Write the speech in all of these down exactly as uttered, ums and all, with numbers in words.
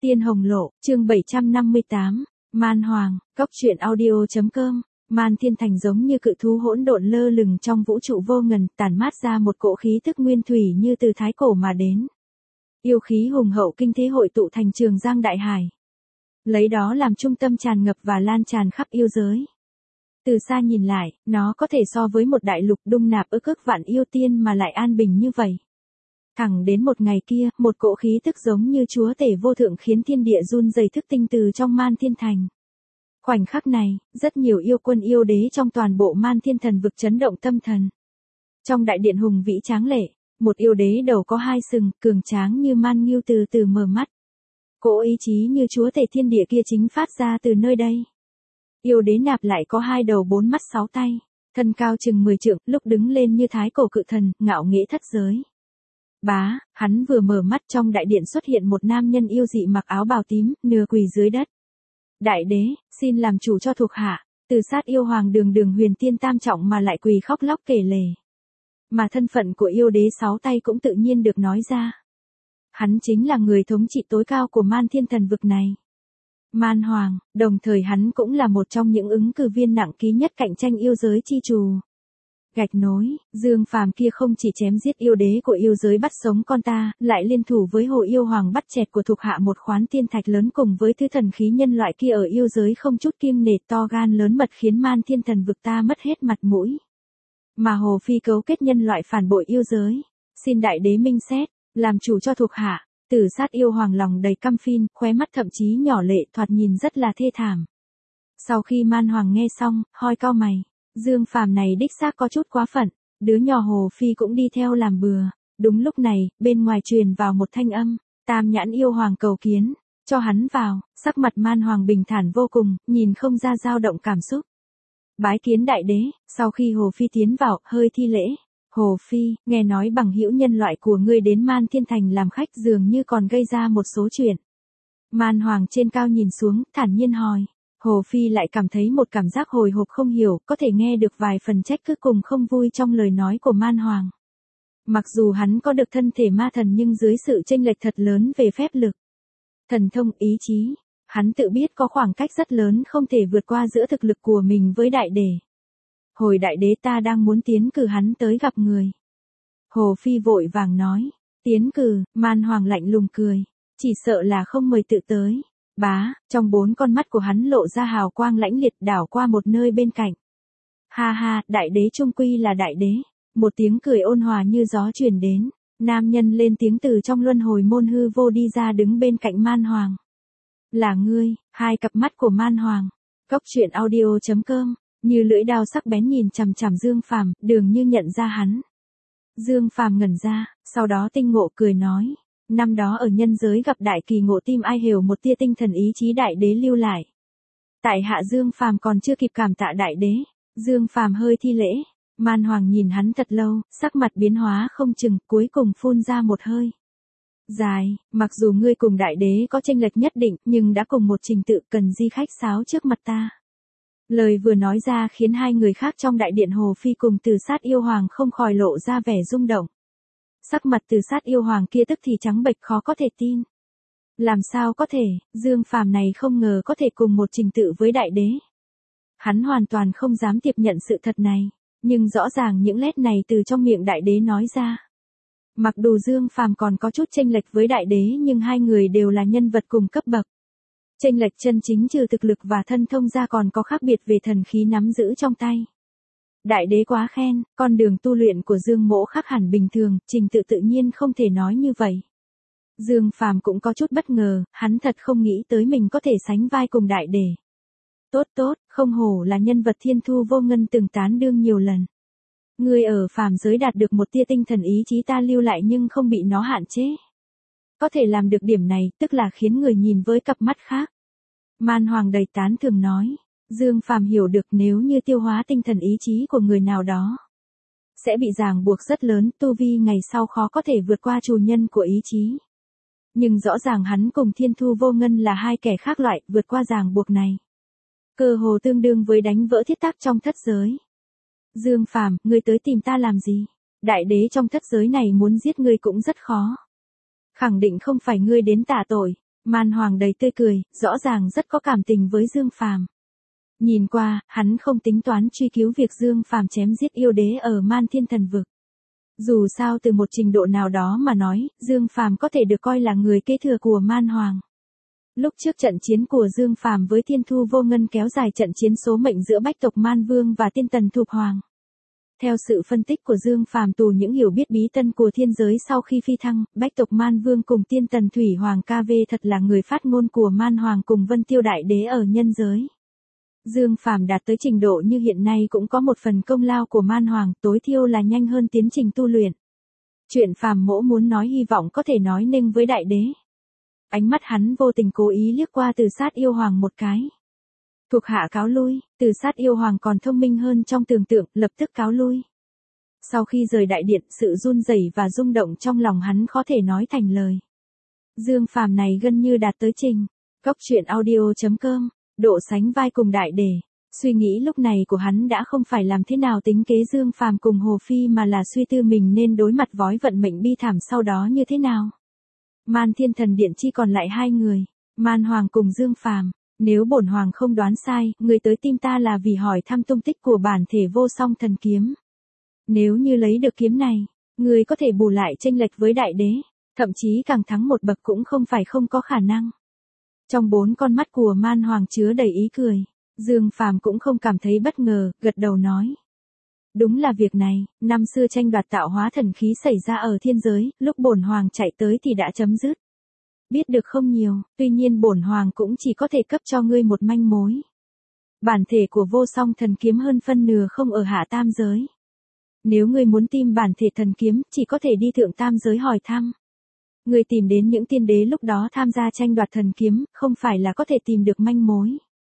Tiên Hồng Lộ, chương bảy trăm năm mươi tám, Man Hoàng, Cốc truyện audio chấm com. Man Thiên Thành giống như cự thú hỗn độn lơ lửng trong vũ trụ vô ngần, tản mát ra một cỗ khí tức nguyên thủy như từ thái cổ mà đến. Yêu khí hùng hậu kinh thế hội tụ thành Trường Giang đại hải. Lấy đó làm trung tâm tràn ngập và lan tràn khắp yêu giới. Từ xa nhìn lại, nó có thể so với một đại lục dung nạp ức ức vạn yêu tiên mà lại an bình như vậy. Thẳng đến một ngày kia, một cỗ khí tức giống như chúa tể vô thượng khiến thiên địa run rẩy thức tinh từ trong Man Thiên Thành. Khoảnh khắc này, rất nhiều yêu quân yêu đế trong toàn bộ Man Thiên Thần vực chấn động tâm thần. Trong đại điện hùng vĩ tráng lệ, một yêu đế đầu có hai sừng, cường tráng như man ngưu từ từ mở mắt. Cỗ ý chí như chúa tể thiên địa kia chính phát ra từ nơi đây. Yêu đế nạp lại có hai đầu bốn mắt sáu tay, thân cao chừng mười trượng, lúc đứng lên như thái cổ cự thần, ngạo nghễ thất giới. Bá, hắn vừa mở mắt trong đại điện xuất hiện một nam nhân yêu dị mặc áo bào tím, nửa quỳ dưới đất. Đại đế, xin làm chủ cho thuộc hạ. Từ sát yêu hoàng đường đường huyền tiên tam trọng mà lại quỳ khóc lóc kể lể. Mà thân phận của yêu đế sáu tay cũng tự nhiên được nói ra. Hắn chính là người thống trị tối cao của Man Thiên Thần vực này. Man Hoàng, đồng thời hắn cũng là một trong những ứng cử viên nặng ký nhất cạnh tranh yêu giới chi trù. Gạch nối, Dương Phàm kia không chỉ chém giết yêu đế của yêu giới bắt sống con ta, lại liên thủ với Hồ Yêu Hoàng bắt chẹt của thuộc hạ một khoán tiên thạch lớn cùng với thứ thần khí nhân loại kia ở yêu giới không chút kiêng nể to gan lớn mật khiến Man Thiên Thần vực ta mất hết mặt mũi. Mà Hồ Phi cấu kết nhân loại phản bội yêu giới, xin đại đế minh xét, làm chủ cho thuộc hạ. Tử sát yêu hoàng lòng đầy căm phìn, khóe mắt thậm chí nhỏ lệ thoạt nhìn rất là thê thảm. Sau khi Man Hoàng nghe xong, hoi cau mày. Dương Phàm này đích xác có chút quá phận, đứa nhỏ Hồ Phi cũng đi theo làm bừa. Đúng lúc này, bên ngoài truyền vào một thanh âm, Tam Nhãn yêu hoàng cầu kiến, cho hắn vào. Sắc mặt Man Hoàng bình thản vô cùng, nhìn không ra dao động cảm xúc. Bái kiến đại đế. Sau khi Hồ Phi tiến vào, hơi thi lễ. Hồ Phi, nghe nói bằng hữu nhân loại của ngươi đến Man Thiên Thành làm khách dường như còn gây ra một số chuyện. Man Hoàng trên cao nhìn xuống, thản nhiên hỏi. Hồ Phi lại cảm thấy một cảm giác hồi hộp không hiểu, có thể nghe được vài phần trách cứ cùng không vui trong lời nói của Man Hoàng. Mặc dù hắn có được thân thể ma thần nhưng dưới sự chênh lệch thật lớn về phép lực, thần thông, ý chí, hắn tự biết có khoảng cách rất lớn không thể vượt qua giữa thực lực của mình với đại đế. Hồi đại đế ta đang muốn tiến cử hắn tới gặp người. Hồ Phi vội vàng nói, tiến cử. Man Hoàng lạnh lùng cười, chỉ sợ là không mời tự tới. Bá, trong bốn con mắt của hắn lộ ra hào quang lãnh liệt đảo qua một nơi bên cạnh. Ha ha, đại đế trung quy là đại đế. Một tiếng cười ôn hòa như gió truyền đến, nam nhân lên tiếng từ trong luân hồi môn hư vô đi ra đứng bên cạnh Man Hoàng. Là ngươi. Hai cặp mắt của Man Hoàng. Cốc truyện audio chấm com. Như lưỡi dao sắc bén nhìn chằm chằm Dương Phàm, dường như nhận ra hắn. Dương Phàm ngẩn ra, sau đó tinh ngộ cười nói, năm đó ở nhân giới gặp đại kỳ ngộ tim ai hiểu một tia tinh thần ý chí đại đế lưu lại. Tại hạ Dương Phàm còn chưa kịp cảm tạ đại đế. Dương Phàm hơi thi lễ. Man Hoàng nhìn hắn thật lâu, sắc mặt biến hóa không chừng, cuối cùng phun ra một hơi dài. Mặc dù ngươi cùng đại đế có chênh lệch nhất định, nhưng đã cùng một trình tự, cần gì khách sáo trước mặt ta. Lời vừa nói ra khiến hai người khác trong đại điện Hồ Phi cùng Từ sát yêu hoàng không khỏi lộ ra vẻ rung động. Sắc mặt Từ sát yêu hoàng kia tức thì trắng bệch khó có thể tin. Làm sao có thể, Dương Phàm này không ngờ có thể cùng một trình tự với đại đế. Hắn hoàn toàn không dám tiếp nhận sự thật này, nhưng rõ ràng những lét này từ trong miệng đại đế nói ra. Mặc dù Dương Phàm còn có chút chênh lệch với đại đế nhưng hai người đều là nhân vật cùng cấp bậc. Chênh lệch chân chính trừ thực lực và thân thông ra còn có khác biệt về thần khí nắm giữ trong tay. Đại đế quá khen, con đường tu luyện của Dương Mỗ khác hẳn bình thường, trình tự tự nhiên không thể nói như vậy. Dương Phàm cũng có chút bất ngờ, hắn thật không nghĩ tới mình có thể sánh vai cùng đại đế. Tốt tốt, không hổ là nhân vật thiên thu vô ngân từng tán đương nhiều lần. Ngươi ở phàm giới đạt được một tia tinh thần ý chí ta lưu lại nhưng không bị nó hạn chế. Có thể làm được điểm này, tức là khiến người nhìn với cặp mắt khác. Man Hoàng đầy tán thưởng nói, Dương Phàm hiểu được nếu như tiêu hóa tinh thần ý chí của người nào đó, sẽ bị ràng buộc rất lớn, tu vi ngày sau khó có thể vượt qua chủ nhân của ý chí. Nhưng rõ ràng hắn cùng Thiên Thu Vô Ngân là hai kẻ khác loại, vượt qua ràng buộc này. Cơ hồ tương đương với đánh vỡ thiết tắc trong thất giới. Dương Phàm, ngươi tới tìm ta làm gì? Đại đế trong thất giới này muốn giết ngươi cũng rất khó. Khẳng định không phải ngươi đến tạ tội. Man Hoàng đầy tươi cười, rõ ràng rất có cảm tình với Dương Phàm. Nhìn qua, hắn không tính toán truy cứu việc Dương Phàm chém giết yêu đế ở Man Thiên Thần Vực. Dù sao từ một trình độ nào đó mà nói, Dương Phàm có thể được coi là người kế thừa của Man Hoàng. Lúc trước trận chiến của Dương Phàm với Thiên Thu Vô Ngân kéo dài trận chiến số mệnh giữa Bách tộc Man Vương và Tiên Tần Thục Hoàng. Theo sự phân tích của Dương Phàm từ những hiểu biết bí tân của thiên giới sau khi phi thăng, Bách tộc Man Vương cùng Tiên Tần Thủy Hoàng ca vê thật là người phát ngôn của Man Hoàng cùng Vân Tiêu Đại Đế ở nhân giới. Dương Phàm đạt tới trình độ như hiện nay cũng có một phần công lao của Man Hoàng, tối thiểu là nhanh hơn tiến trình tu luyện. Chuyện Phàm Mỗ muốn nói hy vọng có thể nói nên với Đại Đế. Ánh mắt hắn vô tình cố ý liếc qua Từ Sát Yêu Hoàng một cái. Thuộc hạ cáo lui, Từ Sát Yêu Hoàng còn thông minh hơn trong tưởng tượng, lập tức cáo lui. Sau khi rời đại điện, sự run rẩy và rung động trong lòng hắn khó thể nói thành lời. Dương Phàm này gần như đạt tới trình. Cốc truyện audio chấm com, độ sánh vai cùng Đại Đế. Suy nghĩ lúc này của hắn đã không phải làm thế nào tính kế Dương Phàm cùng Hồ Phi mà là suy tư mình nên đối mặt với vận mệnh bi thảm sau đó như thế nào. Man Thiên Thần Điện chỉ còn lại hai người, Man Hoàng cùng Dương Phàm. Nếu bổn hoàng không đoán sai, người tới tìm ta là vì hỏi thăm tung tích của bản thể vô song thần kiếm. Nếu như lấy được kiếm này, người có thể bù lại chênh lệch với Đại Đế, thậm chí càng thắng một bậc cũng không phải không có khả năng. Trong bốn con mắt của Man Hoàng chứa đầy ý cười, Dương Phàm cũng không cảm thấy bất ngờ, gật đầu nói. Đúng là việc này, năm xưa tranh đoạt tạo hóa thần khí xảy ra ở thiên giới, lúc bổn hoàng chạy tới thì đã chấm dứt. Biết được không nhiều, tuy nhiên bổn hoàng cũng chỉ có thể cấp cho ngươi một manh mối. Bản thể của vô song thần kiếm hơn phân nửa không ở hạ tam giới. Nếu ngươi muốn tìm bản thể thần kiếm, chỉ có thể đi thượng tam giới hỏi thăm. Ngươi tìm đến những tiên đế lúc đó tham gia tranh đoạt thần kiếm, không phải là có thể tìm được manh mối.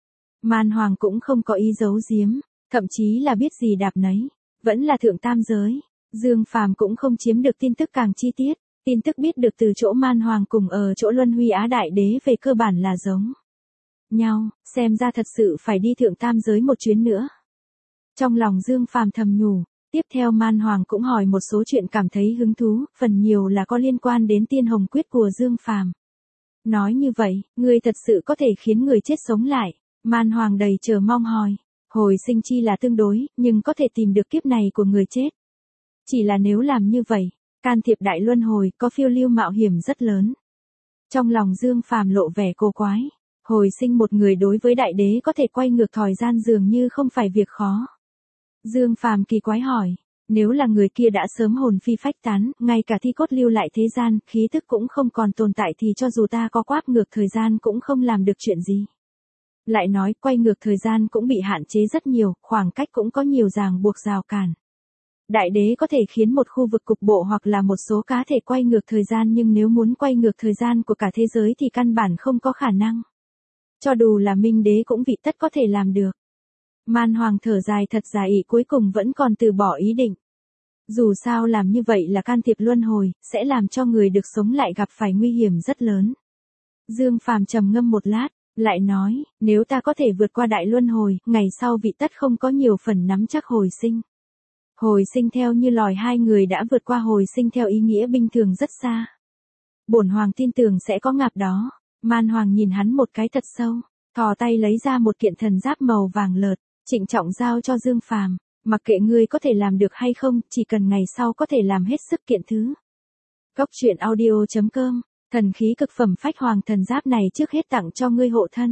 Man Hoàng cũng không có ý giấu giếm, thậm chí là biết gì đạp nấy, vẫn là thượng tam giới. Dương Phàm cũng không chiếm được tin tức càng chi tiết. Tin tức biết được từ chỗ Man Hoàng cùng ở chỗ Luân Huy Á Đại Đế về cơ bản là giống nhau, xem ra thật sự phải đi thượng tam giới một chuyến nữa. Trong lòng Dương Phàm thầm nhủ, tiếp theo Man Hoàng cũng hỏi một số chuyện cảm thấy hứng thú, phần nhiều là có liên quan đến Tiên Hồng Quyết của Dương Phàm. Nói như vậy, người thật sự có thể khiến người chết sống lại. Man Hoàng đầy chờ mong hỏi, hồi sinh chi là tương đối, nhưng có thể tìm được kiếp này của người chết. Chỉ là nếu làm như vậy, can thiệp đại luân hồi, có phiêu lưu mạo hiểm rất lớn. Trong lòng Dương Phàm lộ vẻ cô quái, hồi sinh một người đối với Đại Đế có thể quay ngược thời gian dường như không phải việc khó. Dương Phàm kỳ quái hỏi, nếu là người kia đã sớm hồn phi phách tán, ngay cả thi cốt lưu lại thế gian, khí thức cũng không còn tồn tại thì cho dù ta có quáp ngược thời gian cũng không làm được chuyện gì. Lại nói quay ngược thời gian cũng bị hạn chế rất nhiều, khoảng cách cũng có nhiều ràng buộc rào cản. Đại Đế có thể khiến một khu vực cục bộ hoặc là một số cá thể quay ngược thời gian, nhưng nếu muốn quay ngược thời gian của cả thế giới thì căn bản không có khả năng. Cho dù là Minh Đế cũng vị tất có thể làm được. Man Hoàng thở dài thật dài ý, cuối cùng vẫn còn từ bỏ ý định. Dù sao làm như vậy là can thiệp luân hồi, sẽ làm cho người được sống lại gặp phải nguy hiểm rất lớn. Dương Phàm trầm ngâm một lát, lại nói, nếu ta có thể vượt qua đại luân hồi, ngày sau vị tất không có nhiều phần nắm chắc hồi sinh. Hồi sinh theo như lòi hai người đã vượt qua hồi sinh theo ý nghĩa bình thường rất xa. Bổn hoàng tin tưởng sẽ có ngạp đó. Man Hoàng nhìn hắn một cái thật sâu, thò tay lấy ra một kiện thần giáp màu vàng lợt, trịnh trọng giao cho Dương Phàm, mặc kệ ngươi có thể làm được hay không, chỉ cần ngày sau có thể làm hết sức kiện thứ. Cốc truyện audio chấm com, thần khí cực phẩm phách hoàng thần giáp này trước hết tặng cho ngươi hộ thân.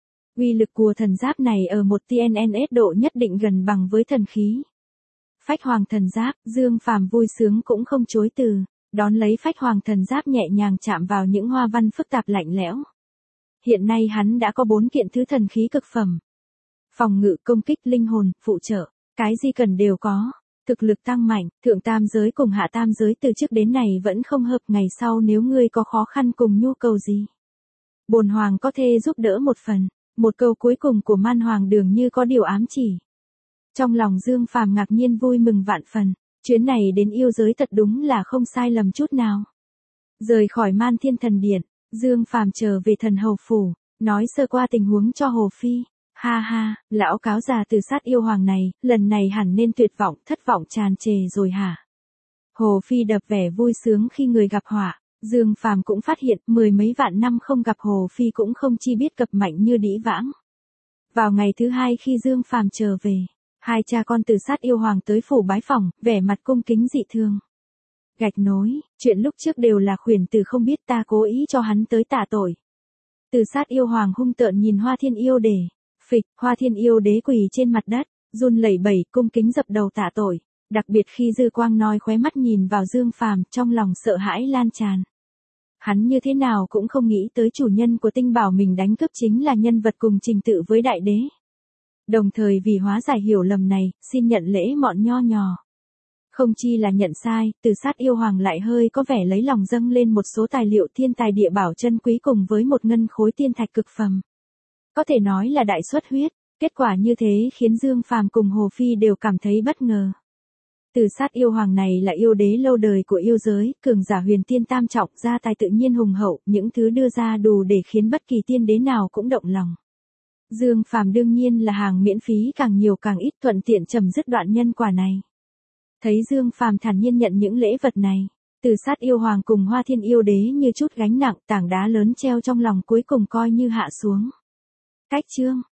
Uy lực của thần giáp này ở một tê en en ét độ nhất định gần bằng với thần khí. Phách hoàng thần giáp, Dương Phàm vui sướng cũng không chối từ, đón lấy phách hoàng thần giáp nhẹ nhàng chạm vào những hoa văn phức tạp lạnh lẽo. Hiện nay hắn đã có bốn kiện thứ thần khí cực phẩm. Phòng ngự, công kích, linh hồn, phụ trợ, cái gì cần đều có. Thực lực tăng mạnh, thượng tam giới cùng hạ tam giới từ trước đến nay vẫn không hợp, ngày sau nếu ngươi có khó khăn cùng nhu cầu gì, bổn hoàng có thể giúp đỡ một phần. Một câu cuối cùng của Man Hoàng dường như có điều ám chỉ. Trong lòng Dương Phàm ngạc nhiên vui mừng vạn phần, chuyến này đến yêu giới thật đúng là không sai lầm chút nào. Rời khỏi Man Thiên Thần Điện, Dương Phàm trở về thần hầu phủ, nói sơ qua tình huống cho Hồ Phi. Ha ha, lão cáo già Từ Sát Yêu Hoàng này, lần này hẳn nên tuyệt vọng, thất vọng tràn trề rồi hả? Hồ Phi đập vẻ vui sướng khi người gặp họa, Dương Phàm cũng phát hiện, mười mấy vạn năm không gặp Hồ Phi cũng không chi biết cập mạnh như đĩ vãng. Vào ngày thứ hai khi Dương Phàm trở về, hai cha con Từ Sát Yêu Hoàng tới phủ bái phỏng, vẻ mặt cung kính dị thường. Gạch nối, chuyện lúc trước đều là Khuyển Tử không biết, ta cố ý cho hắn tới tạ tội. Từ Sát Yêu Hoàng hung tợn nhìn Hoa Thiên Yêu Đế, phịch, Hoa Thiên Yêu Đế quỳ trên mặt đất, run lẩy bẩy, cung kính dập đầu tạ tội, đặc biệt khi Dư Quang nói khóe mắt nhìn vào Dương Phàm, trong lòng sợ hãi lan tràn. Hắn như thế nào cũng không nghĩ tới chủ nhân của tinh bảo mình đánh cướp chính là nhân vật cùng trình tự với đại đế. Đồng thời vì hóa giải hiểu lầm này, xin nhận lễ mọn nho nhỏ. Không chi là nhận sai, Từ Sát Yêu Hoàng lại hơi có vẻ lấy lòng dâng lên một số tài liệu thiên tài địa bảo chân quý cùng với một ngân khối tiên thạch cực phẩm. Có thể nói là đại xuất huyết, kết quả như thế khiến Dương Phàm cùng Hồ Phi đều cảm thấy bất ngờ. Từ Sát Yêu Hoàng này là yêu đế lâu đời của yêu giới, cường giả huyền tiên tam trọng, gia tài tự nhiên hùng hậu, những thứ đưa ra đủ để khiến bất kỳ tiên đế nào cũng động lòng. Dương Phàm đương nhiên là hàng miễn phí càng nhiều càng ít, thuận tiện chấm dứt đoạn nhân quả này. Thấy Dương Phàm thản nhiên nhận những lễ vật này, Từ Sát Yêu Hoàng cùng Hoa Thiên Yêu Đế như chút gánh nặng, tảng đá lớn treo trong lòng cuối cùng coi như hạ xuống. Cách chương